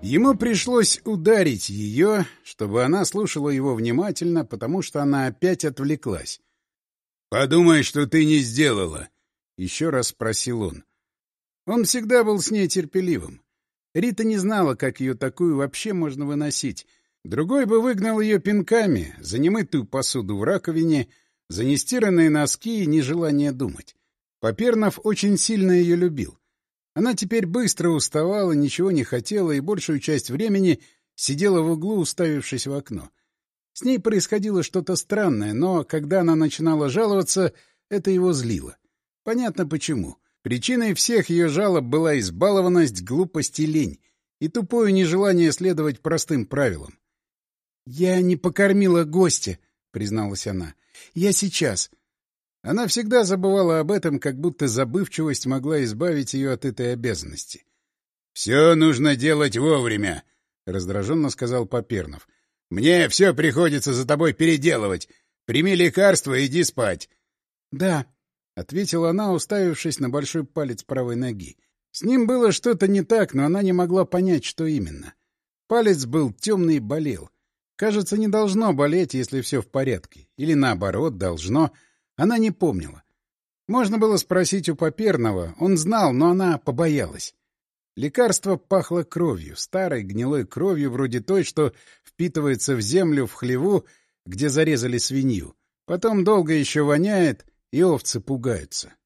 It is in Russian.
Ему пришлось ударить ее, чтобы она слушала его внимательно, потому что она опять отвлеклась. «Подумай, что ты не сделала», — еще раз спросил он. Он всегда был с ней терпеливым. Рита не знала, как ее такую вообще можно выносить. Другой бы выгнал ее пинками за немытую посуду в раковине, за нестиранные носки и нежелание думать. Попернов очень сильно ее любил. Она теперь быстро уставала, ничего не хотела и большую часть времени сидела в углу, уставившись в окно. С ней происходило что-то странное, но когда она начинала жаловаться, это его злило. Понятно почему. Причиной всех ее жалоб была избалованность, глупость и лень, и тупое нежелание следовать простым правилам. «Я не покормила гостя», — призналась она. «Я сейчас». Она всегда забывала об этом, как будто забывчивость могла избавить ее от этой обязанности. «Все нужно делать вовремя», — раздраженно сказал Попернов. «Мне все приходится за тобой переделывать. Прими лекарство и иди спать». «Да», — ответила она, уставившись на большой палец правой ноги. С ним было что-то не так, но она не могла понять, что именно. Палец был темный и болел. Кажется, не должно болеть, если все в порядке. Или наоборот, должно. Она не помнила. Можно было спросить у Попернова. Он знал, но она побоялась. Лекарство пахло кровью, старой гнилой кровью, вроде той, что впитывается в землю в хлеву, где зарезали свинью. Потом долго еще воняет, и овцы пугаются.